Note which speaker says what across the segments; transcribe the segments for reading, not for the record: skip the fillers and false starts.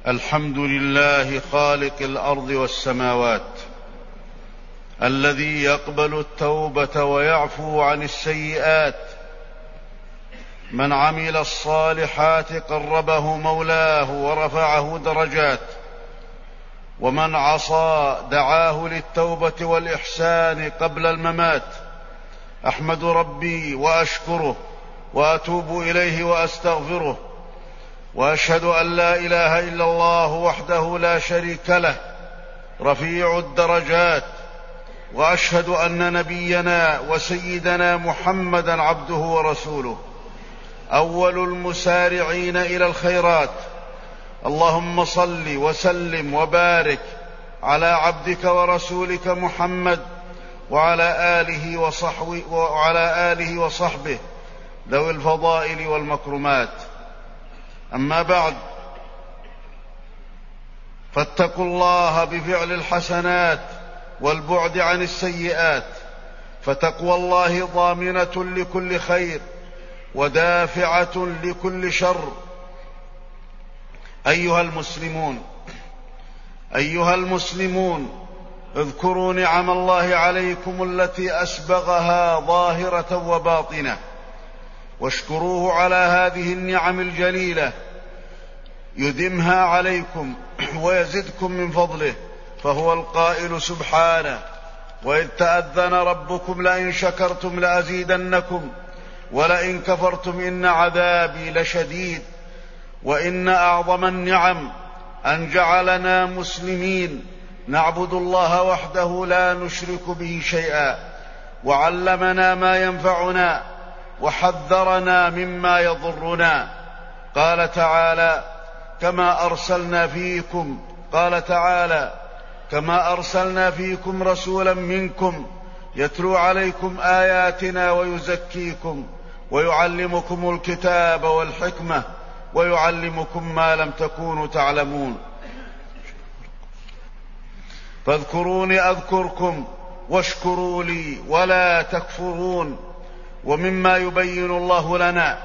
Speaker 1: الحمد لله خالق الأرض والسماوات، الذي يقبل التوبة ويعفو عن السيئات. من عمل الصالحات قربه مولاه ورفعه درجات، ومن عصى دعاه للتوبة والإحسان قبل الممات. أحمد ربي وأشكره وأتوب إليه وأستغفره، وأشهد أن لا إله إلا الله وحده لا شريك له رفيع الدرجات، وأشهد أن نبينا وسيدنا محمدًا عبده ورسوله أول المسارعين إلى الخيرات. اللهم صل وسلم وبارك على عبدك ورسولك محمد وعلى آله وصحبه ذوي الفضائل والمكرمات. أما بعد، فاتقوا الله بفعل الحسنات والبعد عن السيئات، فتقوى الله ضامنة لكل خير ودافعة لكل شر. أيها المسلمون، اذكروا نعم الله عليكم التي أسبغها ظاهرة وباطنة، واشكروه على هذه النعم الجليلة يدمها عليكم ويزدكم من فضله، فهو القائل سبحانه: وإذ تأذن ربكم لئن شكرتم لأزيدنكم ولئن كفرتم إن عذابي لشديد. وإن أعظم النعم أن جعلنا مسلمين نعبد الله وحده لا نشرك به شيئا، وعلمنا ما ينفعنا وحذرنا مما يضرنا. قال تعالى: كما أرسلنا فيكم رسولا منكم يتلو عليكم آياتنا ويزكيكم ويعلمكم الكتاب والحكمة ويعلمكم ما لم تكونوا تعلمون. فاذكروني أذكركم واشكروا لي ولا تكفرون. ومما يبين الله لنا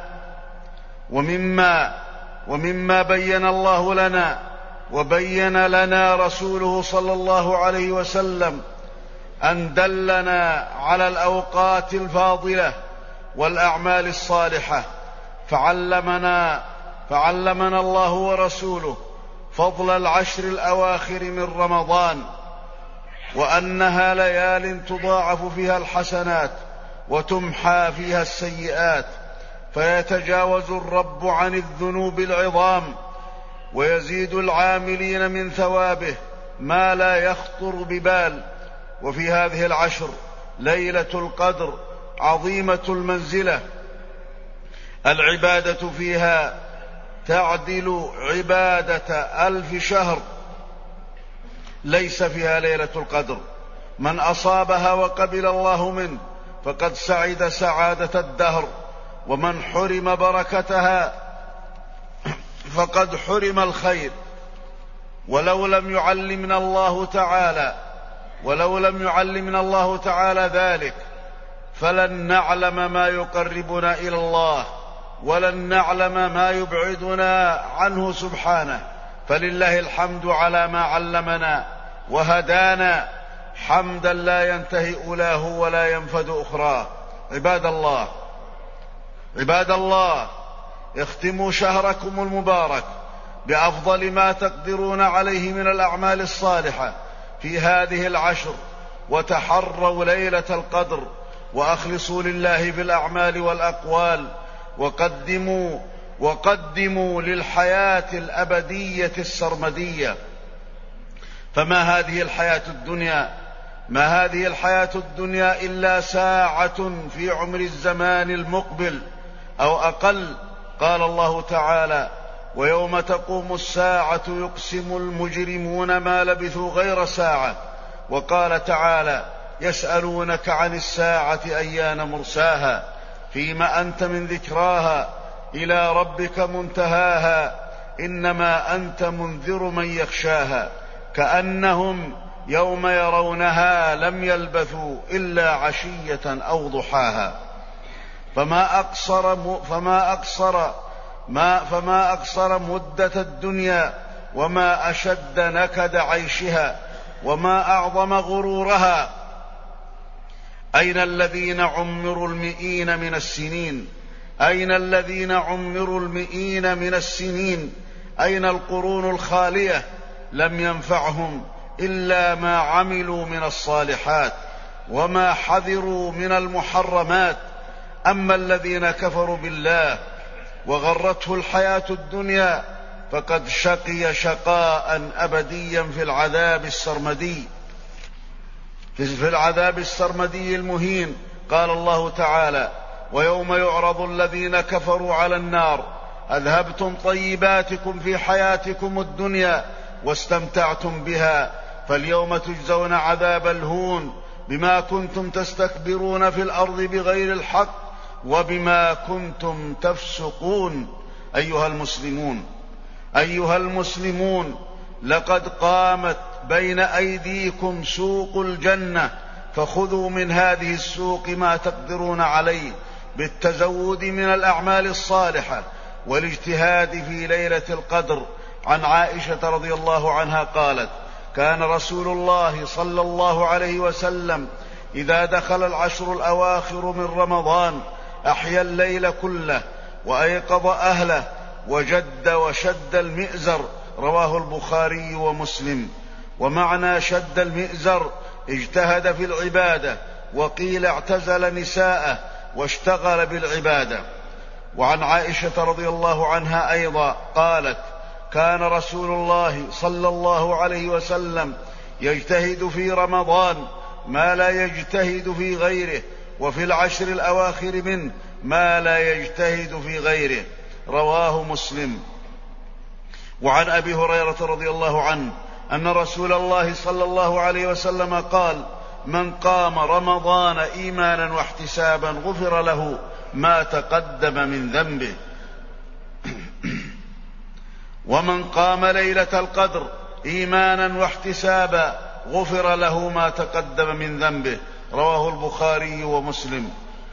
Speaker 1: ومما بين الله لنا وبين لنا رسوله صلى الله عليه وسلم أن دلنا على الأوقات الفاضلة والأعمال الصالحة، فعلمنا الله ورسوله فضل العشر الأواخر من رمضان، وأنها ليال تضاعف فيها الحسنات وتمحى فيها السيئات، فيتجاوز الرب عن الذنوب العظام ويزيد العاملين من ثوابه ما لا يخطر ببال. وفي هذه العشر ليلة القدر عظيمة المنزلة، العبادة فيها تعدل عبادة 1000 شهر ليس فيها ليلة القدر. من أصابها وقبل الله منه فقد سعد سعادة الدهر، ومن حرم بركتها فقد حرم الخير. ولو لم يعلمنا الله تعالى ذلك فلن نعلم ما يقربنا إلى الله ولن نعلم ما يبعدنا عنه سبحانه. فلله الحمد على ما علمنا وهدانا، حمدا لا ينتهي أولاه ولا ينفد أخراه. عباد الله، اختموا شهركم المبارك بأفضل ما تقدرون عليه من الأعمال الصالحة في هذه العشر، وتحروا ليلة القدر، وأخلصوا لله بالأعمال والأقوال، وقدموا للحياة الأبدية السرمدية. فما هذه الحياة الدنيا إلا ساعة في عمر الزمان المقبل أو أقل. قال الله تعالى: ويوم تقوم الساعة يقسم المجرمون ما لبثوا غير ساعة. وقال تعالى: يسألونك عن الساعة أيان مرساها، فيما أنت من ذكراها، إلى ربك منتهاها، إنما أنت منذر من يخشاها، كأنهم يوم يرونها لم يلبثوا إلا عشية أو ضحاها. فما أقصر مدة الدنيا وما أشد نكد عيشها وما أعظم غرورها. أين الذين عمروا المئين من السنين؟ أين الذين عمروا المئين من السنين؟ أين القرون الخالية؟ لم ينفعهم إلا ما عملوا من الصالحات وما حذروا من المحرمات. أما الذين كفروا بالله وغرته الحياة الدنيا فقد شقي شقاء أبديا في العذاب السرمدي المهين. قال الله تعالى: ويوم يعرض الذين كفروا على النار أذهبتم طيباتكم في حياتكم الدنيا واستمتعتم بها فاليوم تجزون عذاب الهون بما كنتم تستكبرون في الأرض بغير الحق وبما كنتم تفسقون. أيها المسلمون، لقد قامت بين أيديكم سوق الجنة، فخذوا من هذه السوق ما تقدرون عليه بالتزود من الأعمال الصالحة والاجتهاد في ليلة القدر. عن عائشة رضي الله عنها قالت: كان رسول الله صلى الله عليه وسلم إذا دخل العشر الأواخر من رمضان أحيا الليل كله وأيقظ أهله وجد وشد المئزر. رواه البخاري ومسلم. ومعنى شد المئزر اجتهد في العبادة، وقيل اعتزل نساءه واشتغل بالعبادة. وعن عائشة رضي الله عنها أيضا قالت: كان رسول الله صلى الله عليه وسلم يجتهد في رمضان ما لا يجتهد في غيره، وفي العشر الأواخر منه ما لا يجتهد في غيره. رواه مسلم. وعن أبي هريرة رضي الله عنه أن رسول الله صلى الله عليه وسلم قال: من قام رمضان إيمانا واحتسابا غفر له ما تقدم من ذنبه. ومن قام ليلة القدر إيمانا واحتسابا غفر له ما تقدم من ذنبه. رواه البخاري ومسلم.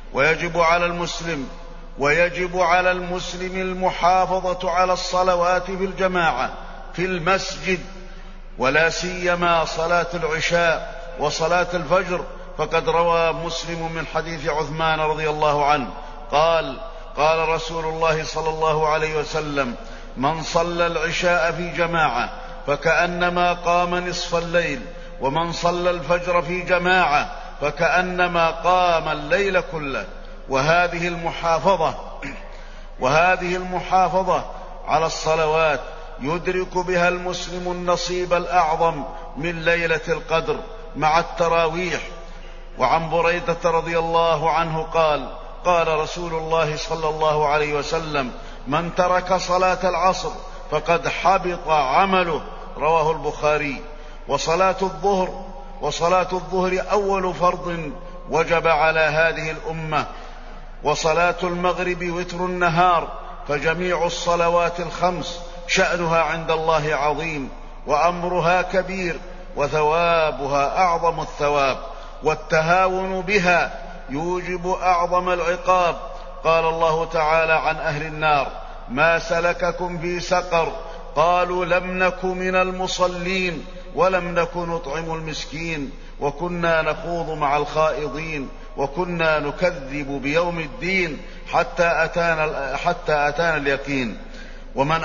Speaker 1: ويجب على المسلم المحافظة على الصلوات في الجماعة في المسجد، ولا سيما صلاة العشاء وصلاة الفجر. فقد روى مسلم من حديث عثمان رضي الله عنه قال رسول الله صلى الله عليه وسلم: من صلى العشاء في جماعة فكأنما قام نصف الليل، ومن صلى الفجر في جماعة فكأنما قام الليل كله. وهذه المحافظة على الصلوات يدرك بها المسلم النصيب الأعظم من ليلة القدر مع التراويح. وعن بريدة رضي الله عنه قال رسول الله صلى الله عليه وسلم: من ترك صلاة العصر فقد حبط عمله. رواه البخاري. وصلاة الظهر أول فرض وجب على هذه الأمة، وصلاة المغرب وتر النهار. فجميع الصلوات الخمس شأنها عند الله عظيم، وأمرها كبير، وثوابها أعظم الثواب، والتهاون بها يوجب أعظم العقاب. قال الله تعالى عن أهل النار: ما سلككم في سقر؟ قالوا لم نك من المصلين ولم نك نطعم المسكين وكنا نخوض مع الخائضين وكنا نكذب بيوم الدين حتى أتانا اليقين. ومن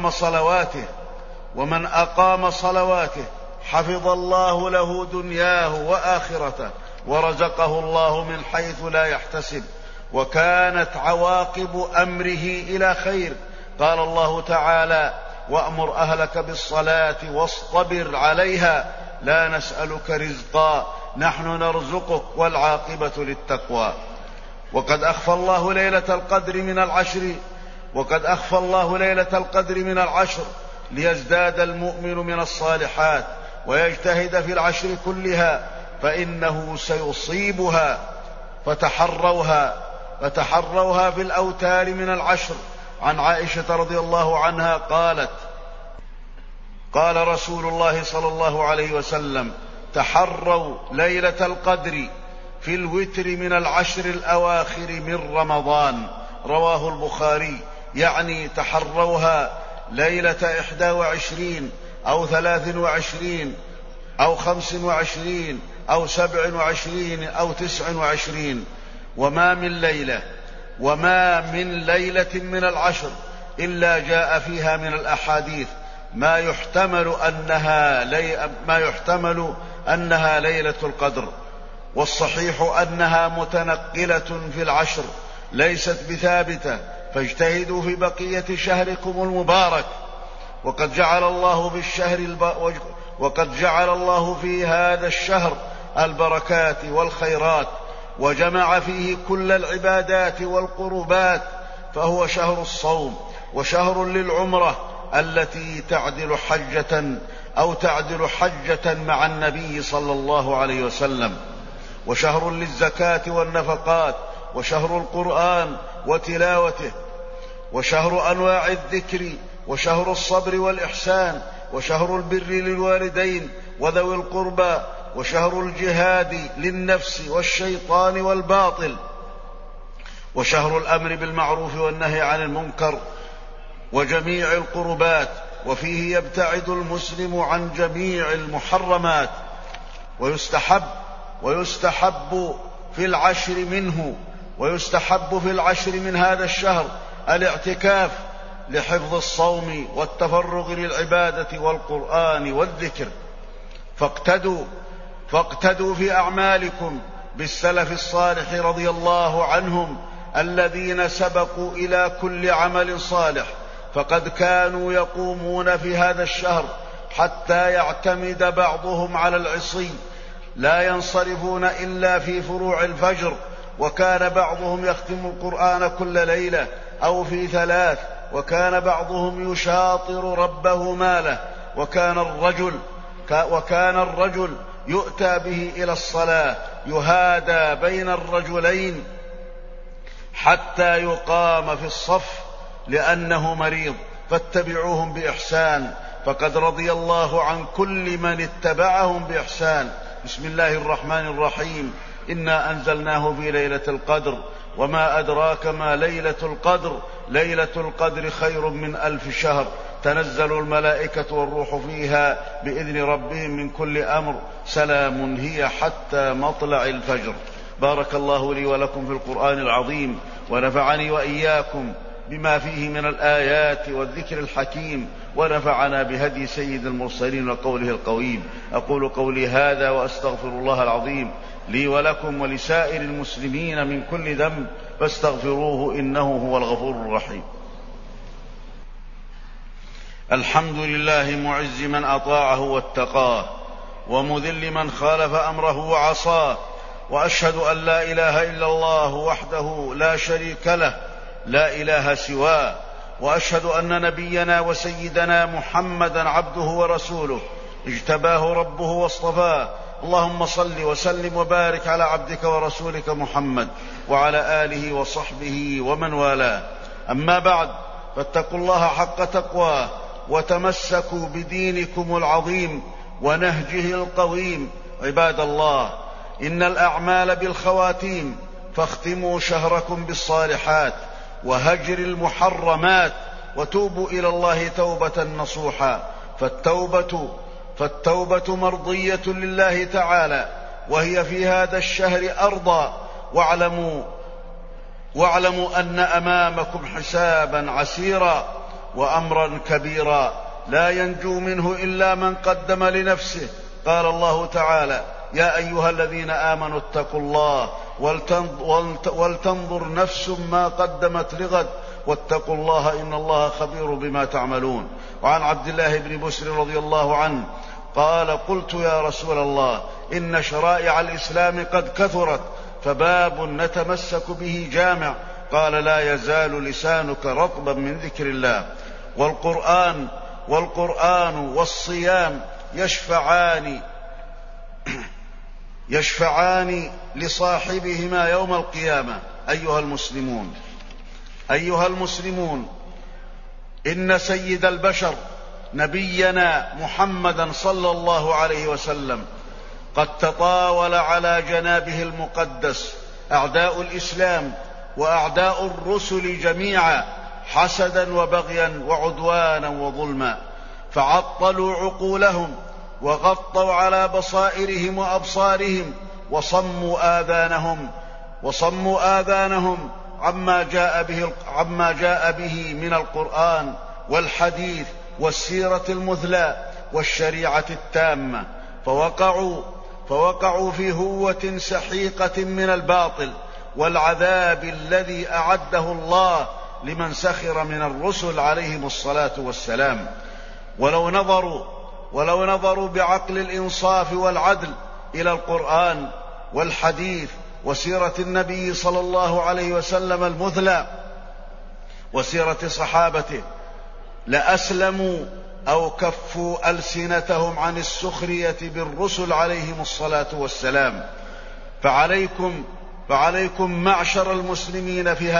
Speaker 1: أقام صلواته حفظ الله له دنياه وآخرته، ورزقه الله من حيث لا يحتسب، وكانت عواقب أمره إلى خير. قال الله تعالى: وأمر أهلك بالصلاة واصطبر عليها لا نسألك رزقا نحن نرزقك والعاقبة للتقوى. وقد أخفى الله ليلة القدر من العشر ليزداد المؤمن من الصالحات ويجتهد في العشر كلها، فإنه سيصيبها. فتحروها في الأوتار من العشر. عن عائشة رضي الله عنها قال رسول الله صلى الله عليه وسلم: تحروا ليلة القدر في الوتر من العشر الأواخر من رمضان. رواه البخاري. يعني تحروها ليلة 21 أو 23 أو 25 أو 27 أو 29، وما من ليلة من العشر إلا جاء فيها من الأحاديث ما يحتمل أنها ليلة القدر، والصحيح أنها متنقلة في العشر ليست بثابتة، فاجتهدوا في بقية شهركم المبارك. وقد جعل الله في هذا الشهر البركات والخيرات، وجمع فيه كل العبادات والقربات، فهو شهر الصوم وشهر للعمرة التي تعدل حجة مع النبي صلى الله عليه وسلم، وشهر للزكاة والنفقات، وشهر القرآن وتلاوته، وشهر أنواع الذكر، وشهر الصبر والإحسان، وشهر البر للوالدين وذوي القربى، وشهر الجهاد للنفس والشيطان والباطل، وشهر الأمر بالمعروف والنهي عن المنكر وجميع القربات، وفيه يبتعد المسلم عن جميع المحرمات. ويستحب في العشر من هذا الشهر الاعتكاف لحفظ الصوم والتفرغ للعبادة والقرآن والذكر. فاقتدوا في أعمالكم بالسلف الصالح رضي الله عنهم الذين سبقوا إلى كل عمل صالح، فقد كانوا يقومون في هذا الشهر حتى يعتمد بعضهم على العصي، لا ينصرفون إلا في فروع الفجر، وكان بعضهم يختم القرآن كل ليلة أو في 3، وكان بعضهم يشاطر ربه ماله، وكان الرجل يؤتى به إلى الصلاة يهادى بين الرجلين حتى يقام في الصف لأنه مريض، فاتبعوهم بإحسان، فقد رضي الله عن كل من اتبعهم بإحسان. بسم الله الرحمن الرحيم. إنا أنزلناه في ليلة القدر، وما أدراك ما ليلة القدر، ليلة القدر خير من 1000 شهر، تنزل الملائكة والروح فيها بإذن ربهم من كل أمر، سلام هي حتى مطلع الفجر. بارك الله لي ولكم في القرآن العظيم، ونفعني وإياكم بما فيه من الآيات والذكر الحكيم، ونفعنا بهدي سيد المرسلين وقوله القويم. أقول قولي هذا وأستغفر الله العظيم لي ولكم ولسائر المسلمين من كل ذنب، فاستغفروه إنه هو الغفور الرحيم. الحمد لله معز من أطاعه واتقاه، ومذل من خالف أمره وعصاه، وأشهد أن لا إله إلا الله وحده لا شريك له، لا إله سواه، وأشهد أن نبينا وسيدنا محمدا عبده ورسوله، اجتباه ربه واصطفاه. اللهم صل وسلم وبارك على عبدك ورسولك محمد وعلى آله وصحبه ومن والاه. أما بعد، فاتقوا الله حق تقواه، وتمسكوا بدينكم العظيم ونهجه القويم. عباد الله، إن الأعمال بالخواتيم، فاختموا شهركم بالصالحات وهجر المحرمات، وتوبوا إلى الله توبة نصوحا، فالتوبة مرضية لله تعالى، وهي في هذا الشهر أرضى. واعلموا أن أمامكم حسابا عسيرا وأمرا كبيرا لا ينجو منه إلا من قدم لنفسه. قال الله تعالى: يا أيها الذين آمنوا اتقوا الله ولتنظر نفس ما قدمت لغد واتقوا الله إن الله خبير بما تعملون. وعن عبد الله بن بسر رضي الله عنه قال: قلت يا رسول الله، إن شرائع الإسلام قد كثرت، فباب نتمسك به جامع. قال: لا يزال لسانك رطبا من ذكر الله. والقرآن والصيام يشفعان لصاحبهما يوم القيامة. أيها المسلمون، إن سيد البشر نبينا محمدا صلى الله عليه وسلم قد تطاول على جنابه المقدس أعداء الإسلام وأعداء الرسل جميعا، حسدا وبغيا وعدوانا وظلما، فعطلوا عقولهم وغطوا على بصائرهم وأبصارهم وصموا آذانهم عما جاء به من القرآن والحديث والسيرة المثلى والشريعة التامة، فوقعوا في هوة سحيقة من الباطل والعذاب الذي أعده الله لمن سخر من الرسل عليهم الصلاة والسلام. ولو نظروا بعقل الإنصاف والعدل إلى القرآن والحديث وسيرة النبي صلى الله عليه وسلم المثلى وسيرة صحابته لأسلموا أو كفوا ألسنتهم عن السخرية بالرسل عليهم الصلاة والسلام. فعليكم معشر المسلمين في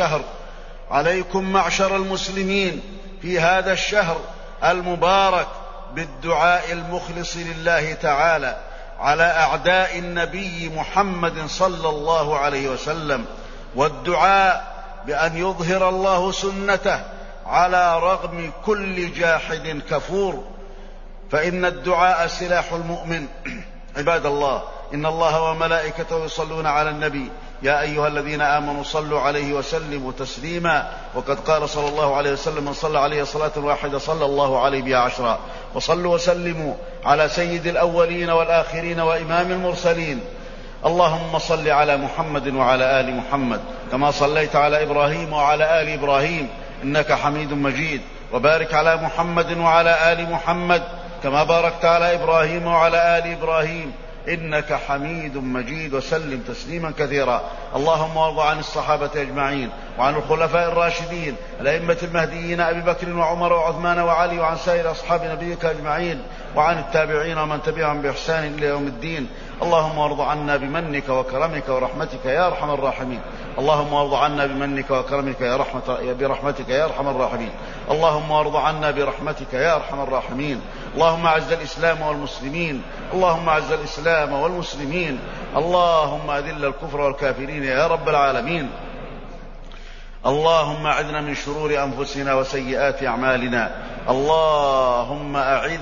Speaker 1: هذا الشهر المبارك بالدعاء المخلص لله تعالى على أعداء النبي محمد صلى الله عليه وسلم، والدعاء بأن يظهر الله سنته على رغم كل جاحد كفور، فإن الدعاء سلاح المؤمن. عباد الله، إن الله وملائكته يصلون على النبي يا أيها الذين آمنوا صلوا عليه وسلموا تسليما، وقد قال صلى الله عليه وسلم من صلى عليه صلاة واحدة صلى الله عليه بها 10. وصلوا وسلموا على سيد الأولين والآخرين وإمام المرسلين. اللهم صل على محمد وعلى آل محمد كما صليت على إبراهيم وعلى آل إبراهيم إنك حميد مجيد، وبارك على محمد وعلى آل محمد كما باركت على إبراهيم وعلى آل إبراهيم إنك حميد مجيد، وسلم تسليما كثيرا. اللهم وارض عن الصحابة أجمعين وعن الخلفاء الراشدين الأئمة المهديين أبي بكر وعمر وعثمان وعلي وعن سائر أصحاب نبيك أجمعين وعن التابعين ومن تبعهم بإحسان إلى يوم الدين. اللهم وارض عنا بمنك وكرمك ورحمتك يا أرحم الراحمين. اللهم وارض عنا بمنك وكرمك برحمتك يا أرحم الراحمين. اللهم وارض عنا برحمتك يا أرحم الراحمين. اللهم أعز الإسلام والمسلمين. اللهم أعز الإسلام والمسلمين. اللهم أذل الكفر والكافرين يا رب العالمين. اللهم أعذنا من شرور أنفسنا وسيئات أعمالنا. اللهم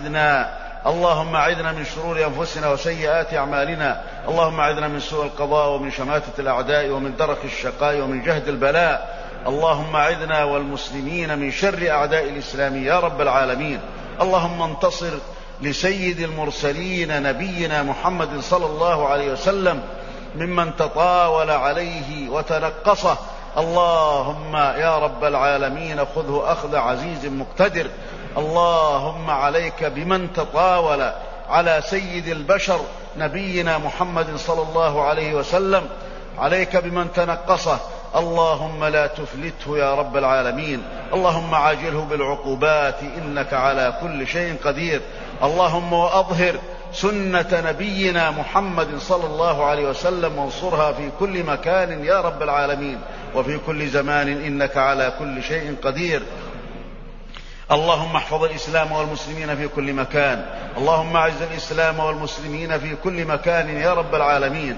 Speaker 1: أعذنا من شرور أنفسنا وسيئات أعمالنا. اللهم أعذنا من سوء القضاء ومن شماتة الأعداء ومن درك الشقاء ومن جهد البلاء. اللهم أعذنا والمسلمين من شر أعداء الإسلام يا رب العالمين. اللهم انتصر لسيد المرسلين نبينا محمد صلى الله عليه وسلم ممن تطاول عليه وتنقصه. اللهم يا رب العالمين خذه أخذ عزيز مقتدر. اللهم عليك بمن تطاول على سيد البشر نبينا محمد صلى الله عليه وسلم، عليك بمن تنقصه. اللهم لا تفلته يا رب العالمين. اللهم عاجله بالعقوبات إنك على كل شيء قدير. اللهم وأظهر سنة نبينا محمد صلى الله عليه وسلم وانصرها في كل مكان يا رب العالمين وفي كل زمان إنك على كل شيء قدير. اللهم احفظ الإسلام والمسلمين في كل مكان. اللهم اعز الإسلام والمسلمين في كل مكان يا رب العالمين.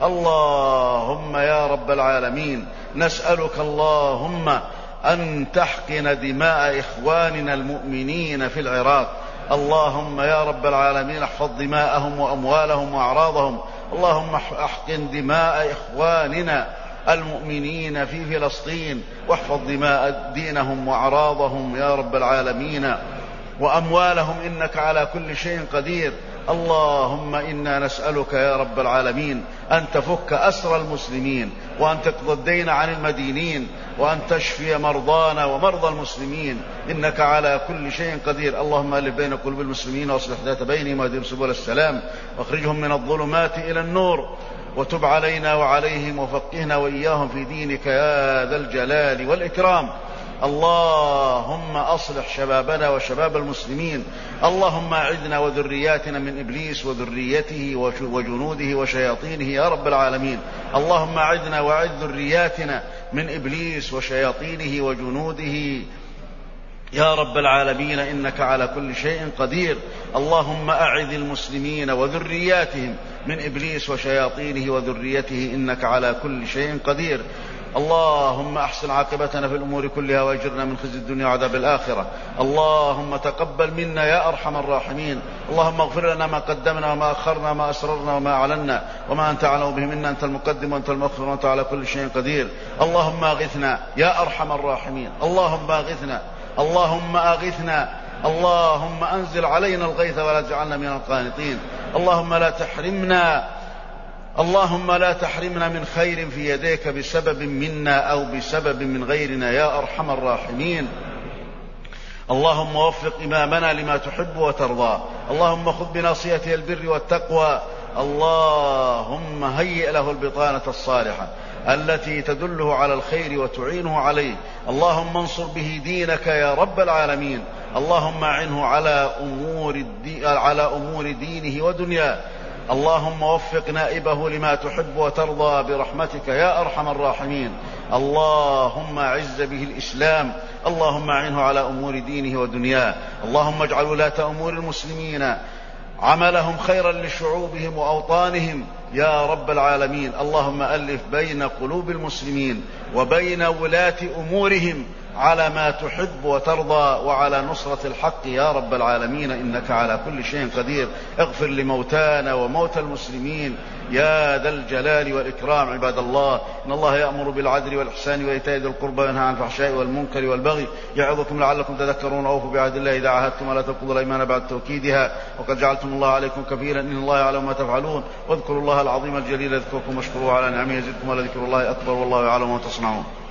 Speaker 1: اللهم يا رب العالمين نسألك اللهم أن تحقن دماء إخواننا المؤمنين في العراق. اللهم يا رب العالمين احفظ دماءهم وأموالهم وأعراضهم. اللهم احقن دماء إخواننا المؤمنين في فلسطين، واحفظ دماء دينهم وأعراضهم يا رب العالمين وأموالهم إنك على كل شيء قدير. اللهم إنا نسألك يا رب العالمين أن تفك أسر المسلمين، وأن تقضي الدين عن المدينين، وأن تشفي مرضانا ومرضى المسلمين إنك على كل شيء قدير. اللهم ألف بين قلوب المسلمين واصلح ذات بينهم واهدهم سبل السلام واخرجهم من الظلمات إلى النور، وتب علينا وعليهم وفقهنا وإياهم في دينك يا ذا الجلال والإكرام. اللهم أصلح شبابنا وشباب المسلمين. اللهم أعذنا وذرياتنا من إبليس وذريته وجنوده وشياطينه يا رب العالمين. اللهم أعذنا وأعذ ذرياتنا من إبليس وشياطينه وجنوده يا رب العالمين إنك على كل شيء قدير. اللهم أعذ المسلمين وذرياتهم من إبليس وشياطينه وذريته إنك على كل شيء قدير. اللهم أحسن عاقبتنا في الأمور كلها وأجرنا من خزي الدنيا وعذاب الآخرة. اللهم تقبل منا يا أرحم الراحمين. اللهم اغفر لنا ما قدمنا وما أخرنا وما أسررنا وما أعلنا وما أنت أعلم به منا، أنت المقدم وأنت المؤخر وأنت على كل شيء قدير. اللهم أغثنا يا أرحم الراحمين. اللهم أغثنا، اللهم أغثنا، اللهم أنزل علينا الغيث ولا تجعلنا من القانطين. اللهم لا تحرمنا من خير في يديك بسبب منا أو بسبب من غيرنا يا أرحم الراحمين. اللهم وفق إمامنا لما تحب وترضى. اللهم خذ بناصيته البر والتقوى. اللهم هيئ له البطانة الصالحة التي تدله على الخير وتعينه عليه. اللهم انصر به دينك يا رب العالمين. اللهم أعنه على أمور دينه ودنياه. اللهم وفق نائبه لما تحب وترضى برحمتك يا أرحم الراحمين. اللهم أعز به الإسلام. اللهم أعنه على أمور دينه ودنياه. اللهم اجعل ولاة أمور المسلمين عملهم خيرا لشعوبهم وأوطانهم يا رب العالمين. اللهم ألف بين قلوب المسلمين وبين ولاة أمورهم على ما تحب وترضى وعلى نصرة الحق يا رب العالمين، إنك على كل شيء قدير. اغفر لموتانا وموتى المسلمين يا ذا الجلال والإكرام. عباد الله، إن الله يأمر بالعدل والإحسان وإيتاء ذي القربى وينهى عن الفحشاء والمنكر والبغي يعظكم لعلكم تذكرون. أوفوا بعهد الله إذا عاهدتم ولا تنقضوا الأيمان بعد توكيدها وقد جعلتم الله عليكم كفيلا إن الله يعلم ما تفعلون. واذكروا الله العظيم الجليل يذكركم واشكروه على نعمه يزدكم ولذكر الله أكبر والله يعلم ما تصنعون.